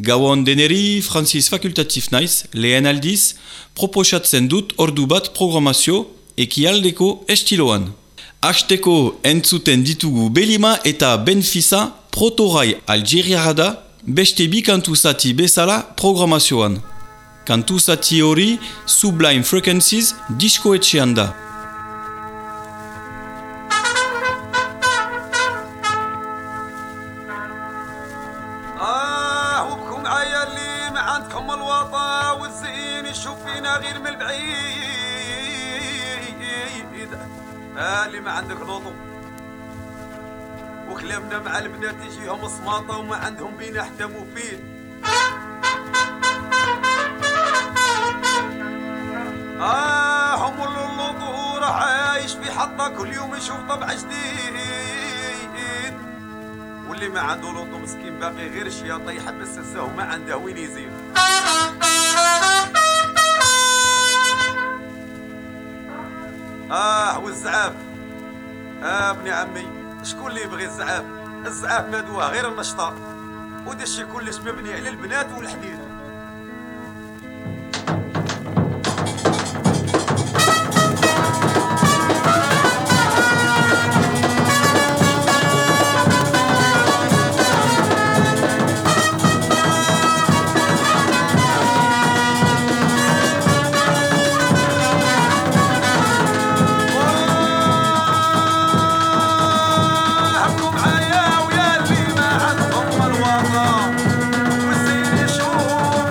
Gauan deneri, Francis fakultatif naiz, lehen aldiz, proposatzen dut ordu bat programazio ekialdeko estiloan. Hasteko entzuten ditugu Belima eta Benfisa protorai Algeriara da beste bi kantu zati bezala programazioan. Kantu zati hori Sublime Frequencies diskoetxean da. وبكم معايا اللي ما عندكم الوطا والزين يشوف فينا غير من البعيد. اللي ما عندك لوطو وكلامنا مع البنات يجيهم صماطة وما عندهم بينا حتى مفيد. هم اللوطو راح عايش في حطة كل يوم يشوف طبع جديد. واللي ما عنده لوطو مسكين باقي غير الشياطة يحبس السه وما عنده وين يزيد. والزعاف ابني عمي شكون اللي يبغي الزعاف؟ الزعاف مدواه غير النشطة ودشي كلش مبني على البنات والحديد. والزين يشوف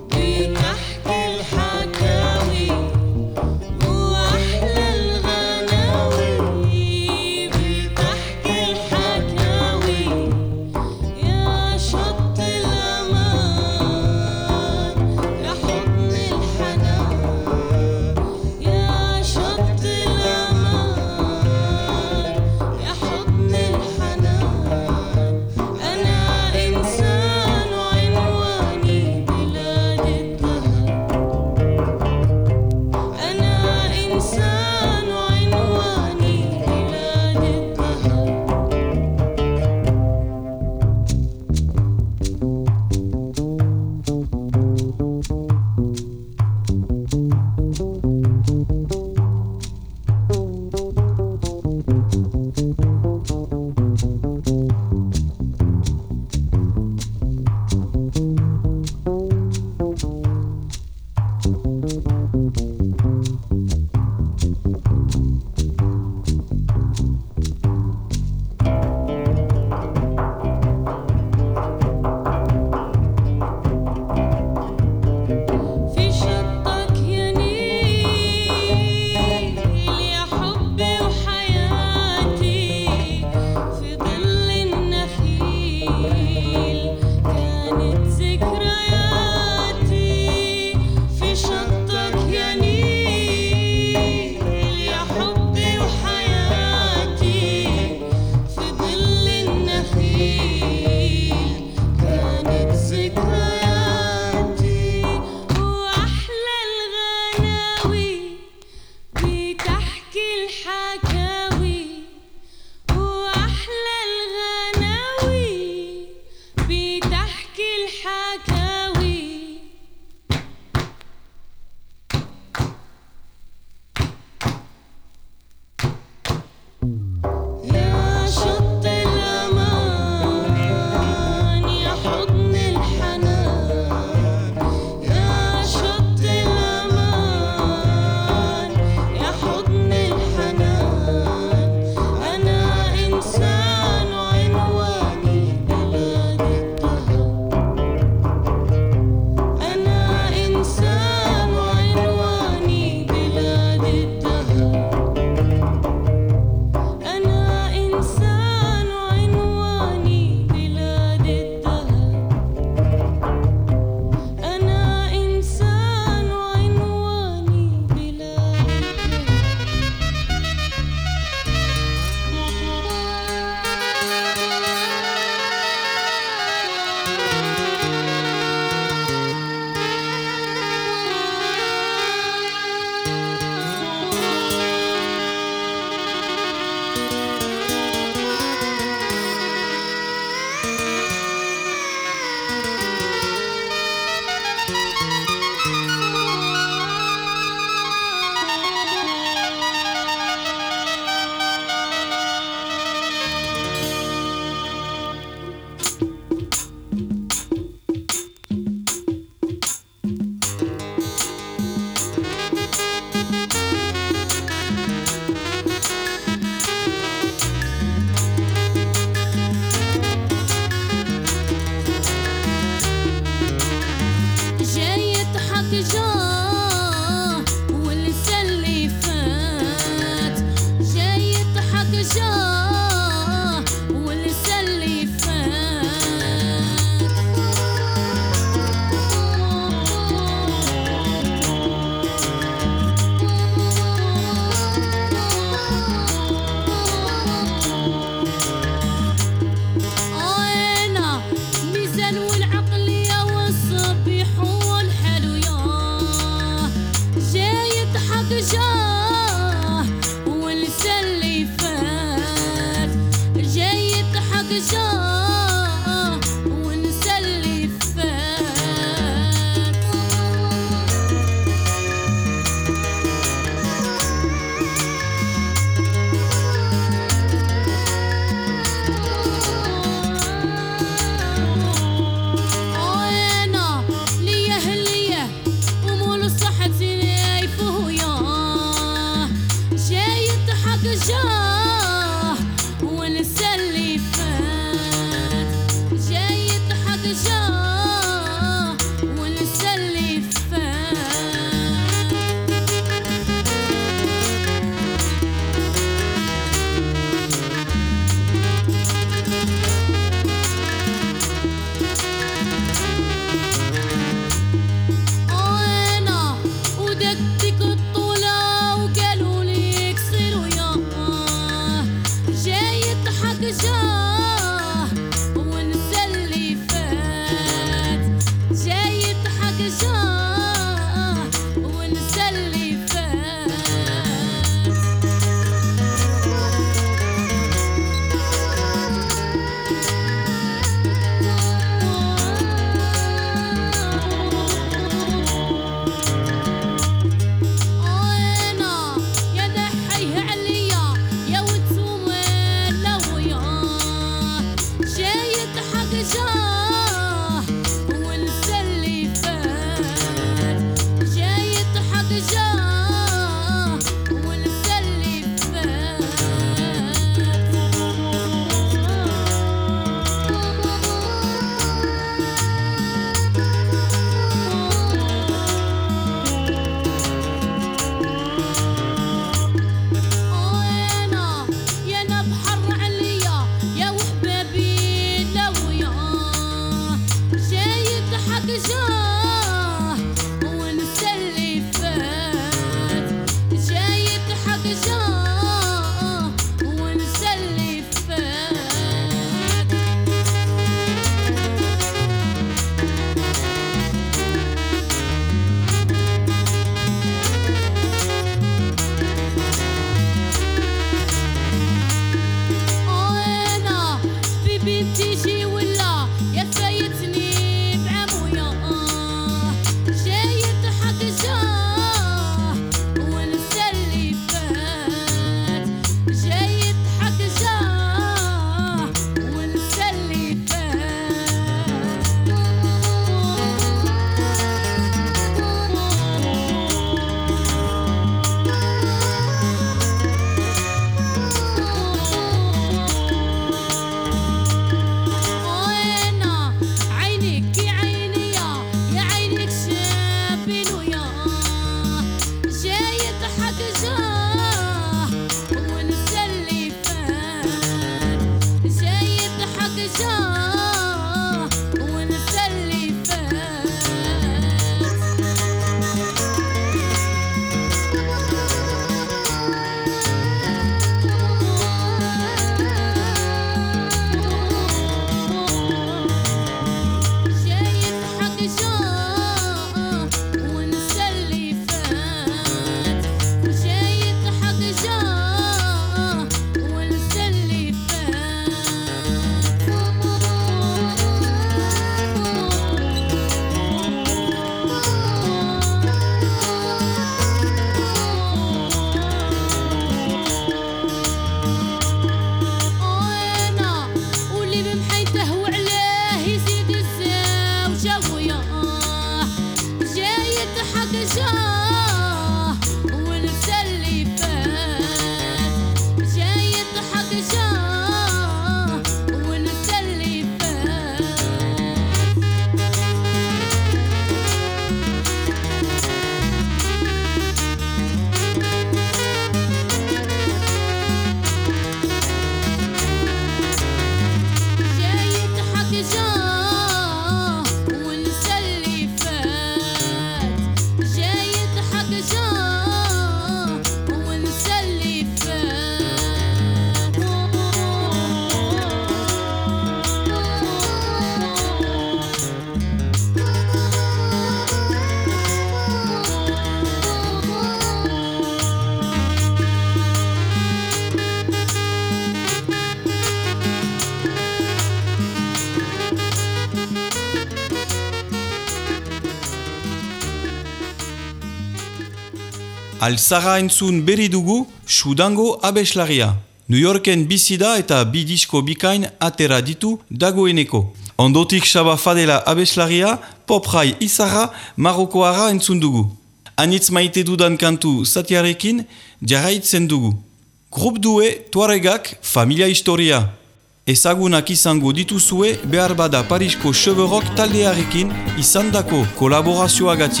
Alzara entzun berri dugu, Sudango abeslaria. New Yorken bizida eta bi disko bikain atera ditu dagoeneko. Ondotik Saba Fadela abeslaria, poprai izarra, Marokoara entzun dugu. Anitz maite dudan kantu zatiarekin, jarraitzen dugu. Grup due Tuaregak familia historia. Ezagunak izango dituzue behar bada Parisko Cheverok taldearekin izandako kolaborazioagatik.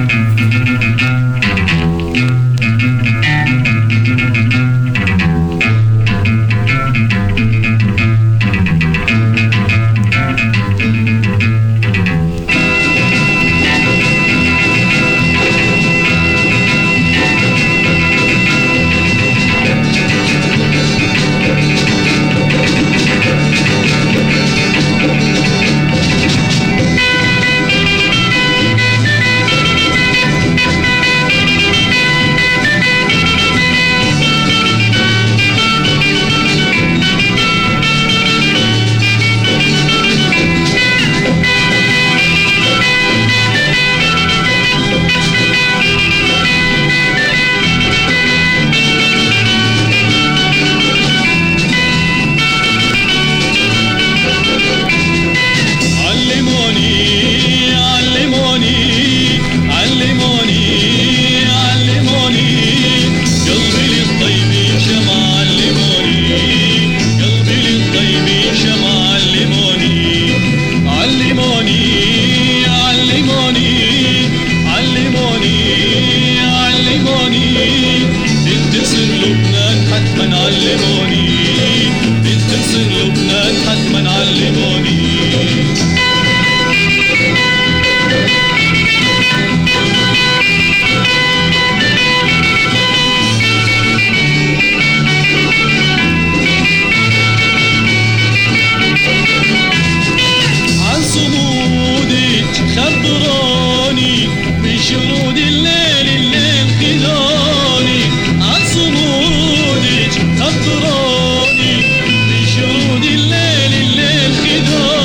خبروني بشهود الليل خذوني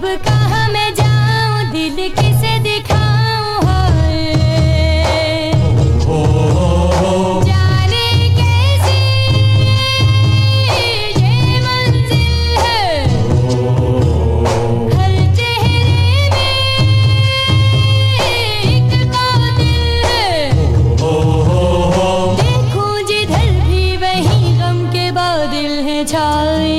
अब कहाँ मैं जाऊं दिल किसे दिखाऊं जाने कैसी ये मंजिल है हर चेहरे में एक कातिल है देखूं जिधर भी वही गम के बादल हैं छाए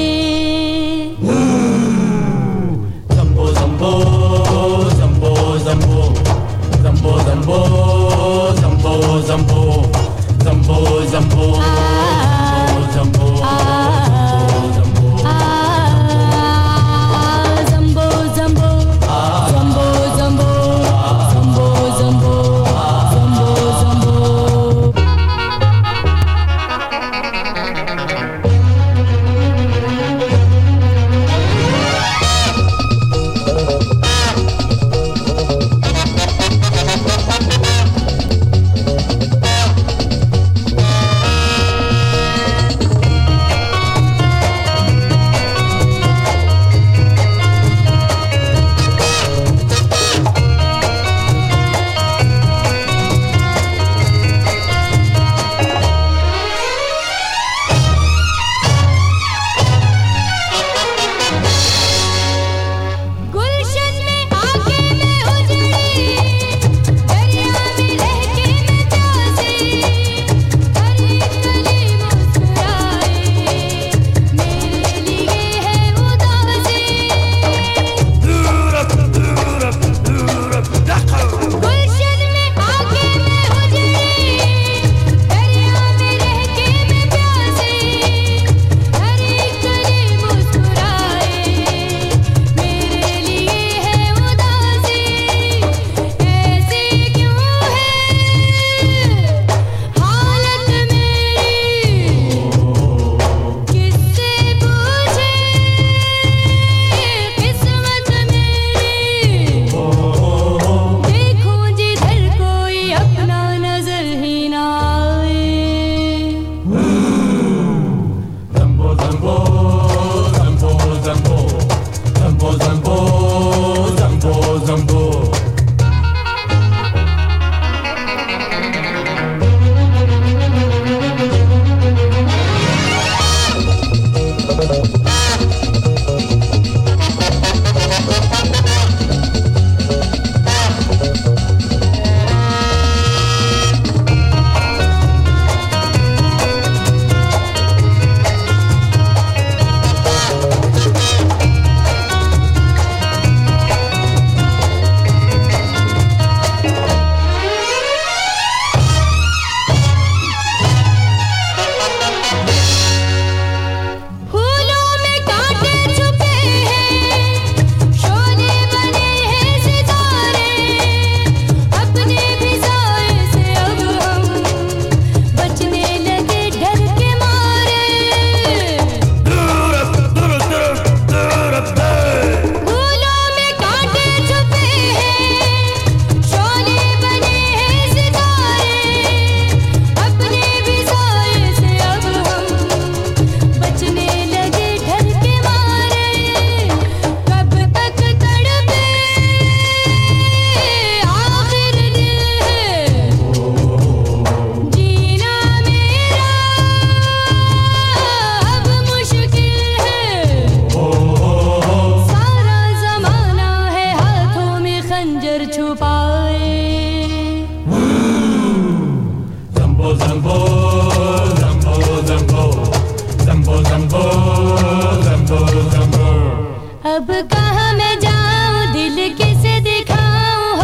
अब कहाँ मैं जाऊं दिल किसे दिखाऊं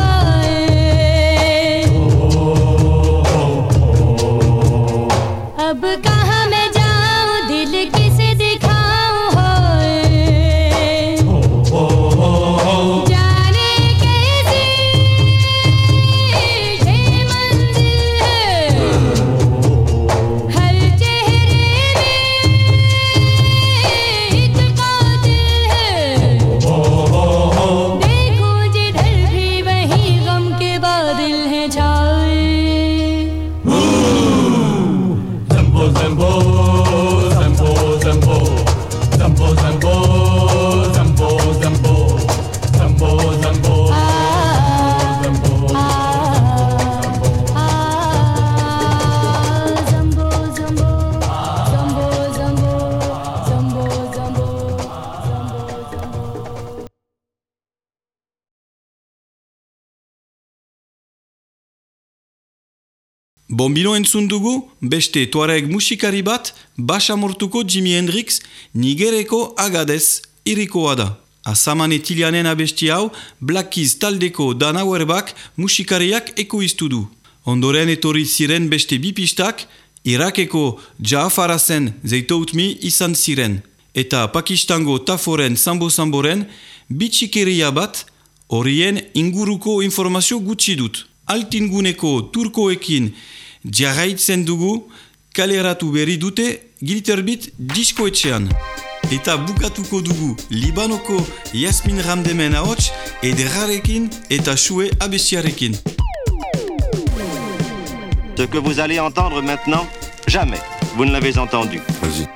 अब कहाँ मैं जाऊं दिल किसे दिखाऊं जाने कैसी ये मंजिल है हर चेहरे में एक कातिल है Bombino entzun dugu, beste tuareg musikari bat, basamortuko Jimi Hendrix, Nigereko Agadez irikoa da. Azaman etilianen abesti hau, Black Keys taldeko Dan Auerbach musikariak ekoiztu du. Ondoren etorri ziren beste bipistak, Irakeko Jaafarazen zeitoutmi izan ziren. Eta Pakistango Taforen Sambo-Samboren bitxikeria bat, horien inguruko informazio gutxi dut. Altinguneko turkoekin jarraitzen dugu, kaleratu berri dute Glitterbit diskoetxean. Eta bukatuko dugu Libanoko Yasmin Ramdemen ahots ederrarekin eta Shue abestiarekin. Ce que vous allez entendre maintenant, jamais vous ne l'avez entendu. Vas-y.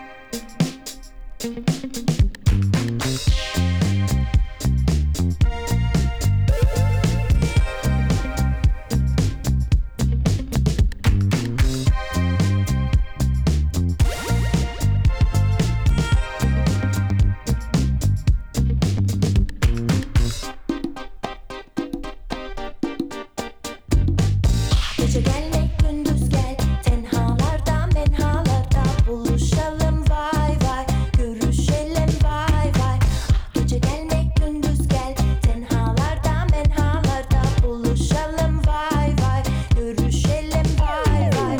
Gece gelmek gündüz gel, tenhalarda menhalarda buluşalım vay vay, görüşelim vay vay. Gece gelmek gündüz gel, tenhalarda menhalarda buluşalım vay vay, görüşelim vay vay.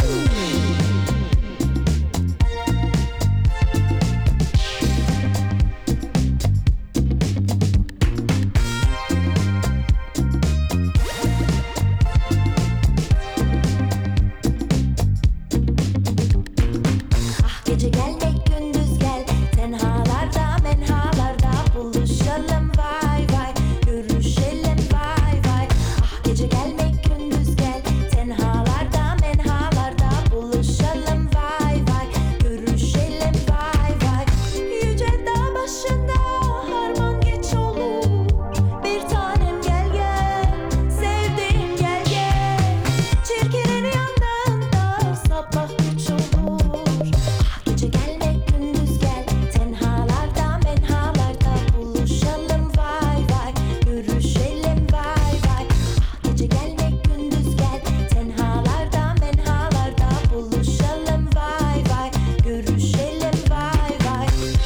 Gece gelmek gündüz gel, tenhalarda menhalarda buluşalım vay vay, görüşelim vay vay. Ah gece gelmek gündüz gel, tenhalarda menhalarda buluşalım vay vay, görüşelim vay vay. Yüce dağ başında harman geç olur, bir tanem gel gel, sevdiğim gel gel. Çirkinin yanında sabah güç olur. Gece gelmek gündüz gel, tenhalarda menhalarda buluşalım vay vay, görüşelim vay vay. Gece gelmek gündüz gel, tenhalarda menhalarda buluşalım vay vay, görüşelim vay vay.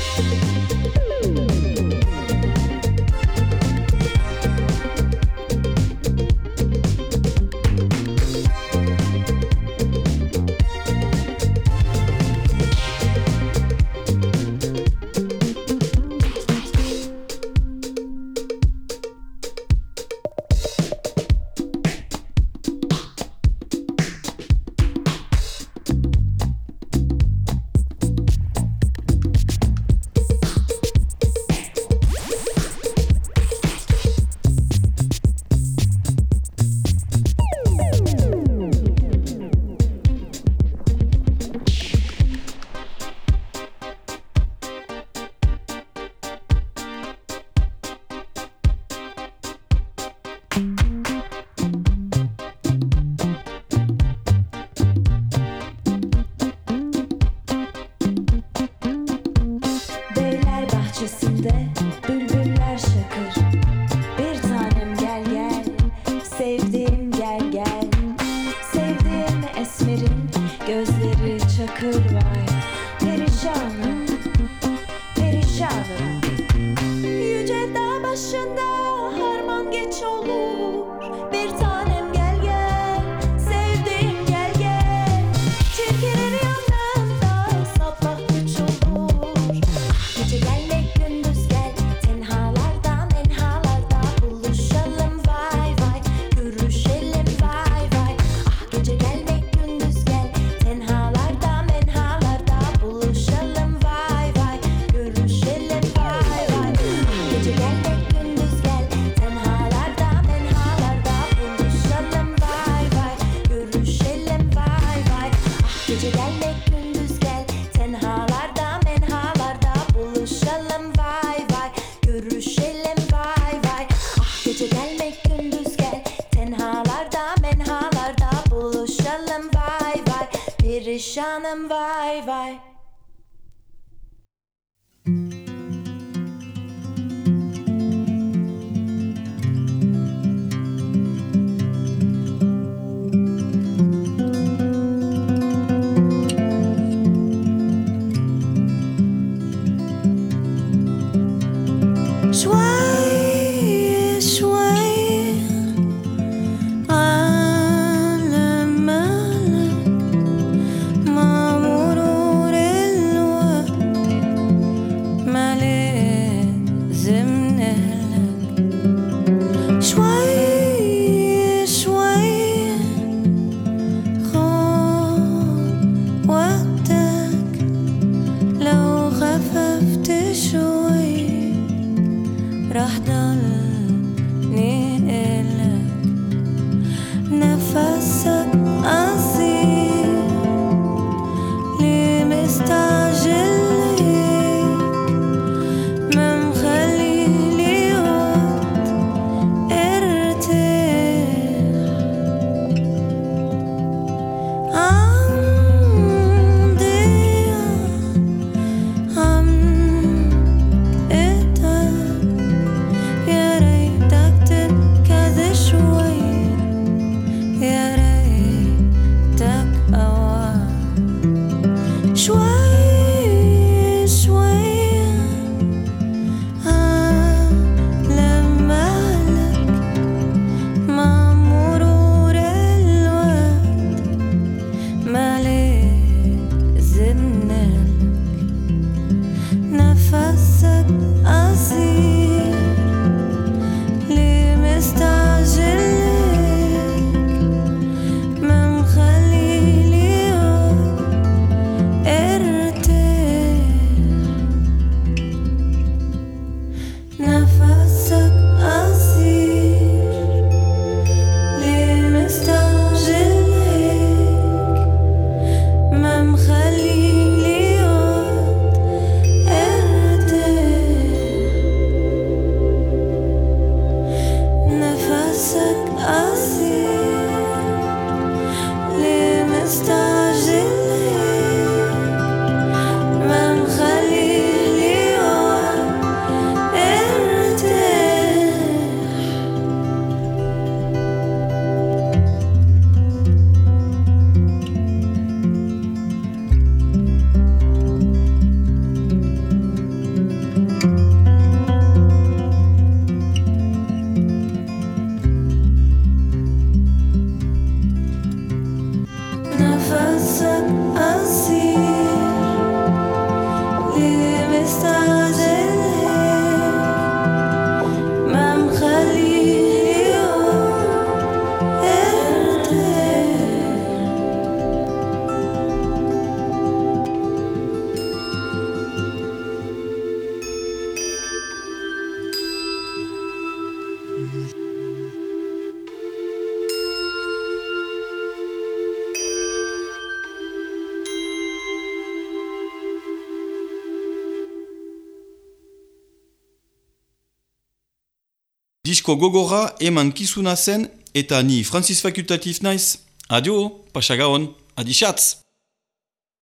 Beyler bahçesinde bülbüller şakır. Bir tanem gel gel, sevdiğim gel gel. Sevdiğim esmerin gözleri çakır vay. Perişanım, perişanım. Yüce dağ başında harman geç olur. Bir tanem gel gel, sevdiğim gel gel. Çirkinin yanında sabah güç olur. Gece gelmek gündüz gel, tenhalarda شوي شوي على مالك مع مرور الوقت ما لازم نهلك شوي شوي خد وقتك لو خففت شوي راح ضلني إلك نفسك قصير ليه مستعجل هيك ما مخليلي وقت ارتاح عم ضيع عم اتعب يا ريتك تركز شوي يا ريتك أوعى شوي شوي على مالك مع مرور الوقت ما لازم نهلك نفسك قصير ليه مستعجل هيك ما مخليلي وقت ارتاح نفسك قصير ليه مستعجل هيك ما مخليلي وقت ارتاح نفسك قصير ليه مستعجل هيك ما مخليلي وقت ارتاح نفسك قصير ليه مستعجل هيك ما مخليلي وقت ارتاح Disko gogorra eman kizuna zen eta ni Francis Fakultatif naiz. Adio, pasagaon, adixatz!